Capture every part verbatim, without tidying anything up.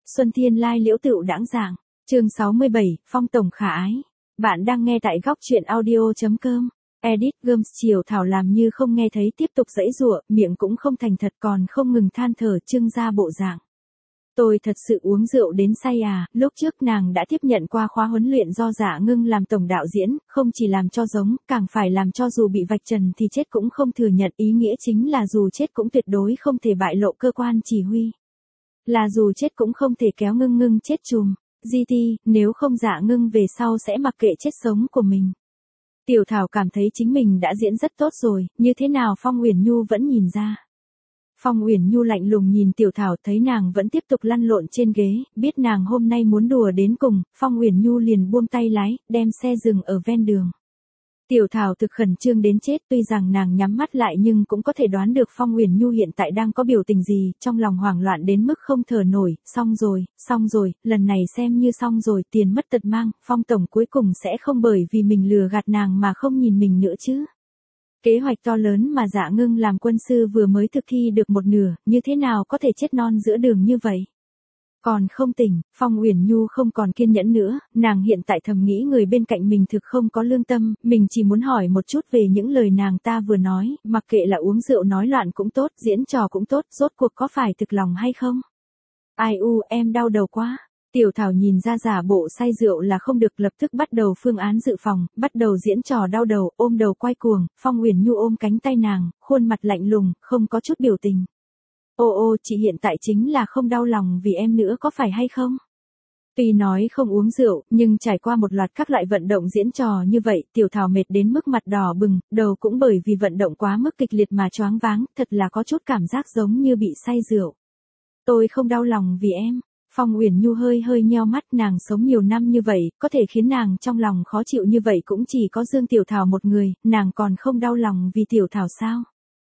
Xuân Thiên Lai Liễu Tựu Đãng Giảng, chương sáu mươi bảy, Phong Tổng khả ái. Bạn đang nghe tại góc truyện audio.com. Edit Gums Chiều Thảo làm như không nghe thấy tiếp tục giãy giụa, miệng cũng không thành thật còn không ngừng than thở trưng ra bộ dạng. Tôi thật sự uống rượu đến say à, lúc trước nàng đã tiếp nhận qua khóa huấn luyện do Dạ Ngưng làm tổng đạo diễn, không chỉ làm cho giống, càng phải làm cho dù bị vạch trần thì chết cũng không thừa nhận, ý nghĩa chính là dù chết cũng tuyệt đối không thể bại lộ cơ quan chỉ huy. Là dù chết cũng không thể kéo Ngưng Ngưng chết chùm, giê tê, nếu không Dạ Ngưng về sau sẽ mặc kệ chết sống của mình. Tiểu Thảo cảm thấy chính mình đã diễn rất tốt rồi, như thế nào Phong Uyển Nhu vẫn nhìn ra. Phong Uyển Nhu lạnh lùng nhìn Tiểu Thảo, thấy nàng vẫn tiếp tục lăn lộn trên ghế, biết nàng hôm nay muốn đùa đến cùng, Phong Uyển Nhu liền buông tay lái, đem xe dừng ở ven đường. Tiểu Thảo thực khẩn trương đến chết, tuy rằng nàng nhắm mắt lại nhưng cũng có thể đoán được Phong Uyển Nhu hiện tại đang có biểu tình gì, trong lòng hoảng loạn đến mức không thở nổi, xong rồi, xong rồi, lần này xem như xong rồi, tiền mất tật mang, Phong Tổng cuối cùng sẽ không bởi vì mình lừa gạt nàng mà không nhìn mình nữa chứ. Kế hoạch to lớn mà Dạ Ngưng làm quân sư vừa mới thực thi được một nửa, như thế nào có thể chết non giữa đường như vậy? Còn không tỉnh, Phong Uyển Nhu không còn kiên nhẫn nữa, nàng hiện tại thầm nghĩ người bên cạnh mình thực không có lương tâm, mình chỉ muốn hỏi một chút về những lời nàng ta vừa nói, mặc kệ là uống rượu nói loạn cũng tốt, diễn trò cũng tốt, rốt cuộc có phải thực lòng hay không? Ai u, em đau đầu quá. Tiểu Thảo nhìn ra giả bộ say rượu là không được, lập tức bắt đầu phương án dự phòng, bắt đầu diễn trò đau đầu, ôm đầu quay cuồng, Phong Uyển Nhu ôm cánh tay nàng, khuôn mặt lạnh lùng, không có chút biểu tình. Ô ô, chị hiện tại chính là không đau lòng vì em nữa có phải hay không? Tuy nói không uống rượu, nhưng trải qua một loạt các loại vận động diễn trò như vậy, Tiểu Thảo mệt đến mức mặt đỏ bừng, đầu cũng bởi vì vận động quá mức kịch liệt mà choáng váng, thật là có chút cảm giác giống như bị say rượu. Tôi không đau lòng vì em. Phong Uyển Nhu hơi hơi nheo mắt, nàng sống nhiều năm như vậy, có thể khiến nàng trong lòng khó chịu như vậy cũng chỉ có Dương Tiểu Thảo một người, nàng còn không đau lòng vì Tiểu Thảo sao?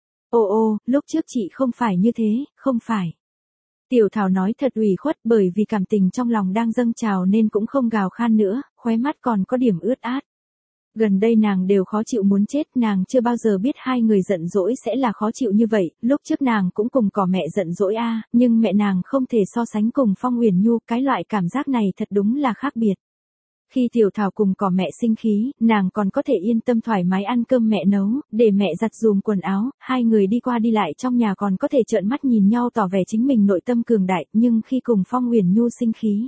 Ô ô, lúc trước chị không phải như thế, không phải. Tiểu Thảo nói thật ủy khuất bởi vì cảm tình trong lòng đang dâng trào nên cũng không gào khan nữa, khóe mắt còn có điểm ướt át. Gần đây nàng đều khó chịu muốn chết, nàng chưa bao giờ biết hai người giận dỗi sẽ là khó chịu như vậy, lúc trước nàng cũng cùng cỏ mẹ giận dỗi a, nhưng mẹ nàng không thể so sánh cùng Phong Uyển Nhu, cái loại cảm giác này thật đúng là khác biệt. Khi Tiểu Thảo cùng cỏ mẹ sinh khí, nàng còn có thể yên tâm thoải mái ăn cơm mẹ nấu, để mẹ giặt giùm quần áo, hai người đi qua đi lại trong nhà còn có thể trợn mắt nhìn nhau tỏ vẻ chính mình nội tâm cường đại, nhưng khi cùng Phong Uyển Nhu sinh khí.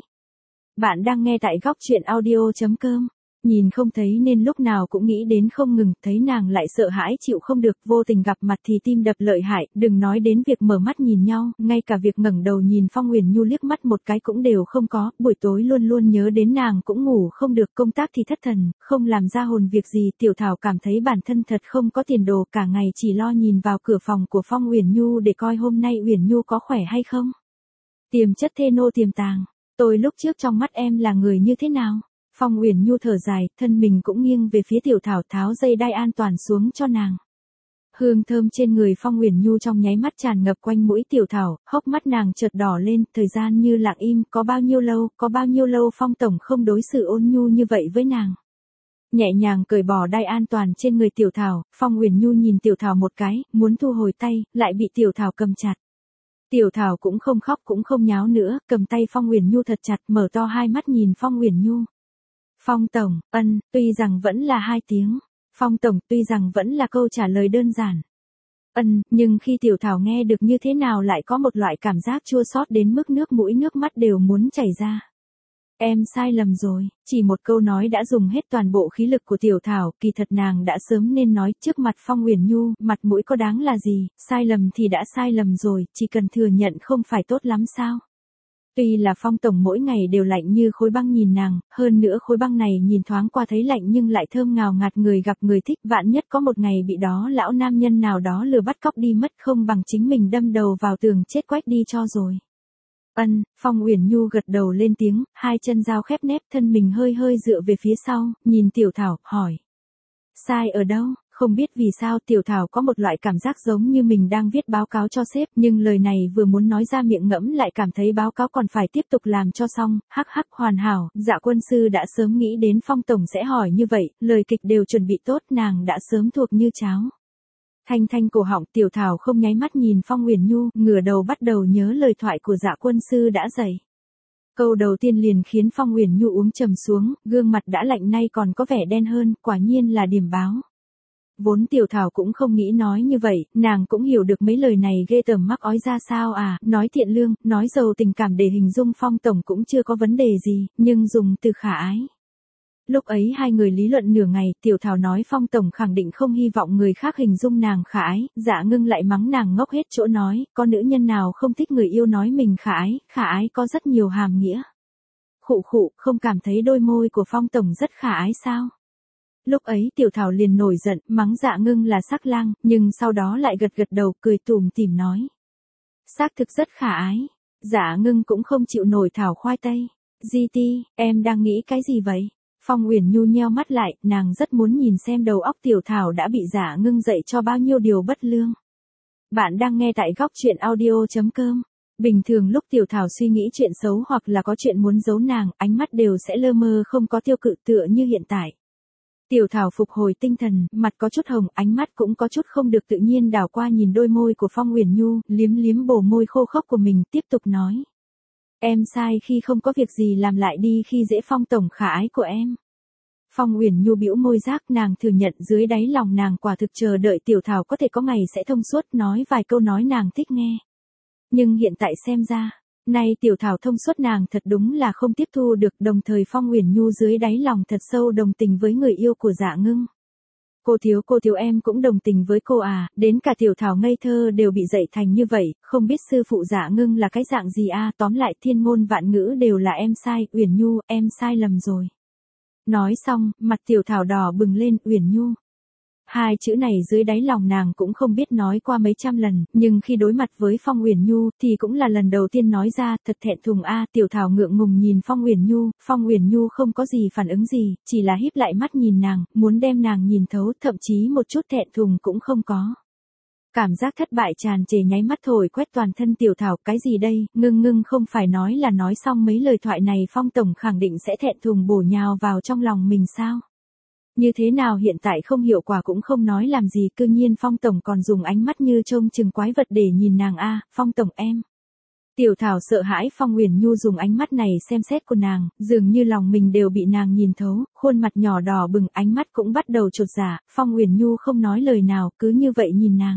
Bạn đang nghe tại góc truyện audio.com. Nhìn không thấy nên lúc nào cũng nghĩ đến không ngừng, thấy nàng lại sợ hãi chịu không được, vô tình gặp mặt thì tim đập lợi hại, đừng nói đến việc mở mắt nhìn nhau, ngay cả việc ngẩng đầu nhìn Phong Uyển Nhu liếc mắt một cái cũng đều không có, buổi tối luôn luôn nhớ đến nàng cũng ngủ không được, công tác thì thất thần, không làm ra hồn việc gì, Tiểu Thảo cảm thấy bản thân thật không có tiền đồ, cả ngày chỉ lo nhìn vào cửa phòng của Phong Uyển Nhu để coi hôm nay Uyển Nhu có khỏe hay không. Tiềm chất thê nô tiềm tàng, tôi lúc trước trong mắt em là người như thế nào? Phong Uyển Nhu thở dài, thân mình cũng nghiêng về phía Tiểu Thảo, tháo dây đai an toàn xuống cho nàng. Hương thơm trên người Phong Uyển Nhu trong nháy mắt tràn ngập quanh mũi Tiểu Thảo, hốc mắt nàng chợt đỏ lên, thời gian như lặng im, có bao nhiêu lâu, có bao nhiêu lâu Phong Tổng không đối xử ôn nhu như vậy với nàng. Nhẹ nhàng cởi bỏ đai an toàn trên người Tiểu Thảo, Phong Uyển Nhu nhìn Tiểu Thảo một cái, muốn thu hồi tay, lại bị Tiểu Thảo cầm chặt. Tiểu Thảo cũng không khóc cũng không nháo nữa, cầm tay Phong Uyển Nhu thật chặt, mở to hai mắt nhìn Phong Uyển Nhu. Phong Tổng, ân, tuy rằng vẫn là hai tiếng. Phong Tổng, tuy rằng vẫn là câu trả lời đơn giản. Ân, nhưng khi Tiểu Thảo nghe được như thế nào lại có một loại cảm giác chua xót đến mức nước mũi nước mắt đều muốn chảy ra. Em sai lầm rồi, chỉ một câu nói đã dùng hết toàn bộ khí lực của Tiểu Thảo, kỳ thật nàng đã sớm nên nói trước mặt Phong Uyển Nhu, mặt mũi có đáng là gì, sai lầm thì đã sai lầm rồi, chỉ cần thừa nhận không phải tốt lắm sao. Tuy là Phong Tổng mỗi ngày đều lạnh như khối băng nhìn nàng, hơn nữa khối băng này nhìn thoáng qua thấy lạnh nhưng lại thơm ngào ngạt, người gặp người thích, vạn nhất có một ngày bị đó lão nam nhân nào đó lừa bắt cóc đi mất, không bằng chính mình đâm đầu vào tường chết quách đi cho rồi. Ân, Phong Uyển Nhu gật đầu lên tiếng, hai chân dao khép nép, thân mình hơi hơi dựa về phía sau, nhìn Tiểu Thảo, hỏi. Sai ở đâu? Không biết vì sao Tiểu Thảo có một loại cảm giác giống như mình đang viết báo cáo cho sếp, nhưng lời này vừa muốn nói ra miệng ngẫm lại cảm thấy báo cáo còn phải tiếp tục làm cho xong, hắc hắc hoàn hảo, Dạ quân sư đã sớm nghĩ đến Phong Tổng sẽ hỏi như vậy, lời kịch đều chuẩn bị tốt, nàng đã sớm thuộc như cháo. Thanh thanh cổ họng, Tiểu Thảo không nháy mắt nhìn Phong Uyển Nhu, ngửa đầu bắt đầu nhớ lời thoại của Dạ quân sư đã dạy. Câu đầu tiên liền khiến Phong Uyển Nhu uống trầm xuống, gương mặt đã lạnh nay còn có vẻ đen hơn, quả nhiên là điềm báo. Vốn Tiểu Thảo cũng không nghĩ nói như vậy, nàng cũng hiểu được mấy lời này ghê tởm mắc ói ra sao à, nói thiện lương, nói giàu tình cảm để hình dung Phong Tổng cũng chưa có vấn đề gì, nhưng dùng từ khả ái. Lúc ấy hai người lý luận nửa ngày, Tiểu Thảo nói Phong Tổng khẳng định không hy vọng người khác hình dung nàng khả ái, Dạ Ngưng lại mắng nàng ngốc hết chỗ nói, có nữ nhân nào không thích người yêu nói mình khả ái, khả ái có rất nhiều hàm nghĩa. Khụ khụ, không cảm thấy đôi môi của Phong Tổng rất khả ái sao? Lúc ấy Tiểu Thảo liền nổi giận, mắng Dạ Ngưng là sắc lang, nhưng sau đó lại gật gật đầu, cười tủm tỉm nói. Xác thực rất khả ái. Dạ Ngưng cũng không chịu nổi Thảo khoai tây. Di Ti, em đang nghĩ cái gì vậy? Phong Uyển Nhu nheo mắt lại, nàng rất muốn nhìn xem đầu óc Tiểu Thảo đã bị Dạ Ngưng dạy cho bao nhiêu điều bất lương. Bạn đang nghe tại góc truyện audio chấm com. Bình thường lúc Tiểu Thảo suy nghĩ chuyện xấu hoặc là có chuyện muốn giấu nàng, ánh mắt đều sẽ lơ mơ không có tiêu cự tựa như hiện tại. Tiểu Thảo phục hồi tinh thần, mặt có chút hồng, ánh mắt cũng có chút không được tự nhiên đảo qua nhìn đôi môi của Phong Uyển Nhu, liếm liếm bổ môi khô khốc của mình, tiếp tục nói. Em sai khi không có việc gì làm lại đi khi dễ Phong Tổng khả ái của em. Phong Uyển Nhu bĩu môi rác, nàng thừa nhận dưới đáy lòng nàng quả thực chờ đợi Tiểu Thảo có thể có ngày sẽ thông suốt nói vài câu nói nàng thích nghe. Nhưng hiện tại xem ra, nay Tiểu Thảo thông suốt nàng thật đúng là không tiếp thu được, đồng thời Phong Uyển Nhu dưới đáy lòng thật sâu đồng tình với người yêu của Dạ Ngưng. Cô thiếu cô thiếu em cũng đồng tình với cô à, đến cả Tiểu Thảo ngây thơ đều bị dạy thành như vậy, không biết sư phụ Dạ Ngưng là cái dạng gì à, tóm lại thiên ngôn vạn ngữ đều là em sai, Uyển Nhu, em sai lầm rồi. Nói xong, mặt Tiểu Thảo đỏ bừng lên, Uyển Nhu. Hai chữ này dưới đáy lòng nàng cũng không biết nói qua mấy trăm lần, nhưng khi đối mặt với Phong Uyển Nhu thì cũng là lần đầu tiên nói ra, thật thẹn thùng a. Tiểu Thảo ngượng ngùng nhìn Phong Uyển Nhu, Phong Uyển Nhu không có gì phản ứng gì, chỉ là híp lại mắt nhìn nàng, muốn đem nàng nhìn thấu, thậm chí một chút thẹn thùng cũng không có. Cảm giác thất bại tràn trề nháy mắt thổi quét toàn thân Tiểu Thảo, cái gì đây, Ngưng Ngưng không phải nói là nói xong mấy lời thoại này Phong Tổng khẳng định sẽ thẹn thùng bổ nhào vào trong lòng mình sao? Như thế nào hiện tại không hiệu quả cũng không nói làm gì, cư nhiên Phong Tổng còn dùng ánh mắt như trông chừng quái vật để nhìn nàng a. Phong Tổng em. Tiểu Thảo sợ hãi Phong Uyển Nhu dùng ánh mắt này xem xét của nàng, dường như lòng mình đều bị nàng nhìn thấu, khuôn mặt nhỏ đỏ bừng, ánh mắt cũng bắt đầu chột dạ. Phong Uyển Nhu không nói lời nào, cứ như vậy nhìn nàng.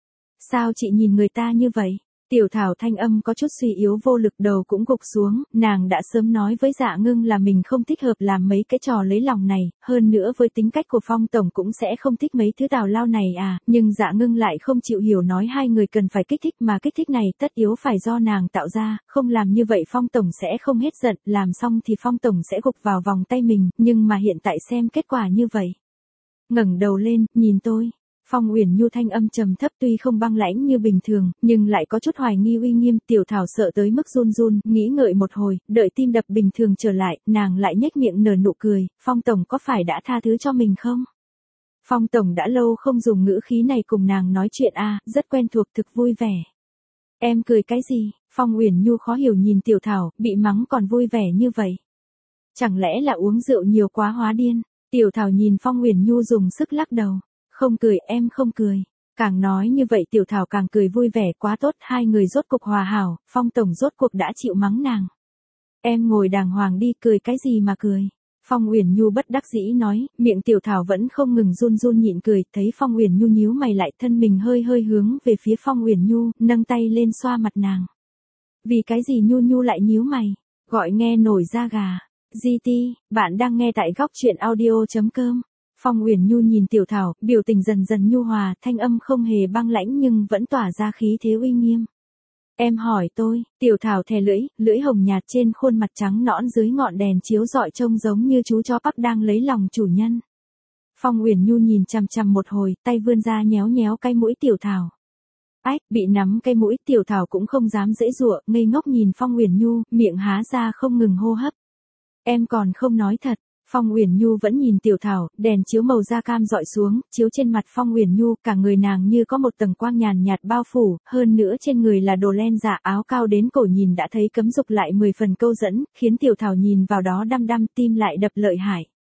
Sao chị nhìn người ta như vậy? Tiểu Thảo thanh âm có chút suy yếu vô lực, đầu cũng gục xuống, nàng đã sớm nói với Dạ Ngưng là mình không thích hợp làm mấy cái trò lấy lòng này, hơn nữa với tính cách của Phong Tổng cũng sẽ không thích mấy thứ tào lao này à, nhưng Dạ Ngưng lại không chịu hiểu, nói hai người cần phải kích thích mà kích thích này tất yếu phải do nàng tạo ra, không làm như vậy Phong Tổng sẽ không hết giận, làm xong thì Phong Tổng sẽ gục vào vòng tay mình, nhưng mà hiện tại xem kết quả như vậy. Ngẩng đầu lên, nhìn tôi. Phong Uyển Nhu thanh âm trầm thấp tuy không băng lãnh như bình thường, nhưng lại có chút hoài nghi uy nghiêm. Tiểu Thảo sợ tới mức run run, nghĩ ngợi một hồi, đợi tim đập bình thường trở lại, nàng lại nhếch miệng nở nụ cười, Phong Tổng có phải đã tha thứ cho mình không? Phong Tổng đã lâu không dùng ngữ khí này cùng nàng nói chuyện a, à, rất quen thuộc, thực vui vẻ. Em cười cái gì? Phong Uyển Nhu khó hiểu nhìn Tiểu Thảo, bị mắng còn vui vẻ như vậy. Chẳng lẽ là uống rượu nhiều quá hóa điên? Tiểu Thảo nhìn Phong Uyển Nhu dùng sức lắc đầu. Không cười, em không cười. Càng nói như vậy Tiểu Thảo càng cười vui vẻ, quá tốt, hai người rốt cuộc hòa hảo, Phong Tổng rốt cuộc đã chịu mắng nàng. Em ngồi đàng hoàng đi, cười cái gì mà cười. Phong Uyển Nhu bất đắc dĩ nói, miệng Tiểu Thảo vẫn không ngừng run run nhịn cười, thấy Phong Uyển Nhu nhíu mày lại, thân mình hơi hơi hướng về phía Phong Uyển Nhu, nâng tay lên xoa mặt nàng. Vì cái gì Nhu Nhu lại nhíu mày, gọi nghe nổi da gà. giê tê, bạn đang nghe tại góc truyện audio chấm com. Phong Uyển Nhu nhìn Tiểu Thảo, biểu tình dần dần nhu hòa, thanh âm không hề băng lãnh nhưng vẫn tỏa ra khí thế uy nghiêm. Em hỏi tôi, Tiểu Thảo thè lưỡi, lưỡi hồng nhạt trên khuôn mặt trắng nõn dưới ngọn đèn chiếu rọi trông giống như chú chó Bắc đang lấy lòng chủ nhân. Phong Uyển Nhu nhìn chằm chằm một hồi, tay vươn ra nhéo nhéo cái mũi Tiểu Thảo. Ách, bị nắm cái mũi Tiểu Thảo cũng không dám giãy giụa, ngây ngốc nhìn Phong Uyển Nhu, miệng há ra không ngừng hô hấp. Em còn không nói thật. Phong Uyển Nhu vẫn nhìn Tiểu Thảo, đèn chiếu màu da cam dọi xuống, chiếu trên mặt Phong Uyển Nhu, cả người nàng như có một tầng quang nhàn nhạt bao phủ, hơn nữa trên người là đồ len dạ, áo cao đến cổ nhìn đã thấy cấm dục lại mười phần câu dẫn, khiến Tiểu Thảo nhìn vào đó đăm đăm, tim lại đập lợi hại.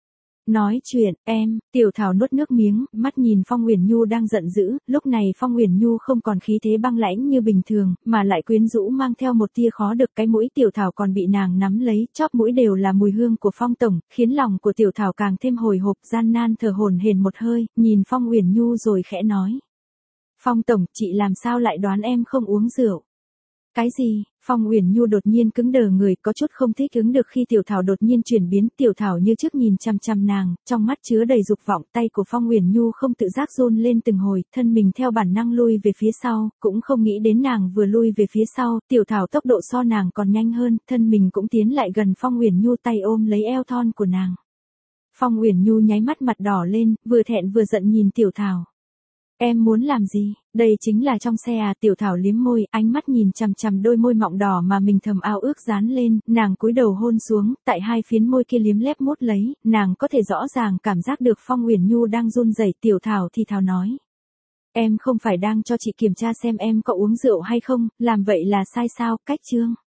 Nói chuyện, em, Tiểu Thảo nuốt nước miếng, mắt nhìn Phong Uyển Nhu đang giận dữ, lúc này Phong Uyển Nhu không còn khí thế băng lãnh như bình thường, mà lại quyến rũ mang theo một tia khó được, cái mũi Tiểu Thảo còn bị nàng nắm lấy, chóp mũi đều là mùi hương của Phong tổng, khiến lòng của Tiểu Thảo càng thêm hồi hộp, gian nan thở hổn hển một hơi, nhìn Phong Uyển Nhu rồi khẽ nói: "Phong tổng, chị làm sao lại đoán em không uống rượu?" "Cái gì?" Phong Uyển Nhu đột nhiên cứng đờ người, có chút không thích ứng được khi Tiểu Thảo đột nhiên chuyển biến, Tiểu Thảo như trước nhìn chằm chằm nàng, trong mắt chứa đầy dục vọng, tay của Phong Uyển Nhu không tự giác run lên từng hồi, thân mình theo bản năng lui về phía sau, cũng không nghĩ đến nàng vừa lui về phía sau, Tiểu Thảo tốc độ so nàng còn nhanh hơn, thân mình cũng tiến lại gần Phong Uyển Nhu, tay ôm lấy eo thon của nàng. Phong Uyển Nhu nháy mắt mặt đỏ lên, vừa thẹn vừa giận nhìn Tiểu Thảo. "Em muốn làm gì? Đây chính là trong xe à?" Tiểu Thảo liếm môi, ánh mắt nhìn chằm chằm đôi môi mọng đỏ mà mình thầm ao ước dán lên, nàng cúi đầu hôn xuống, tại hai phiến môi kia liếm lép mút lấy, nàng có thể rõ ràng cảm giác được Phong Uyển Nhu đang run rẩy. Tiểu Thảo thì thào nói: "Em không phải đang cho chị kiểm tra xem em có uống rượu hay không, làm vậy là sai sao, cách chương."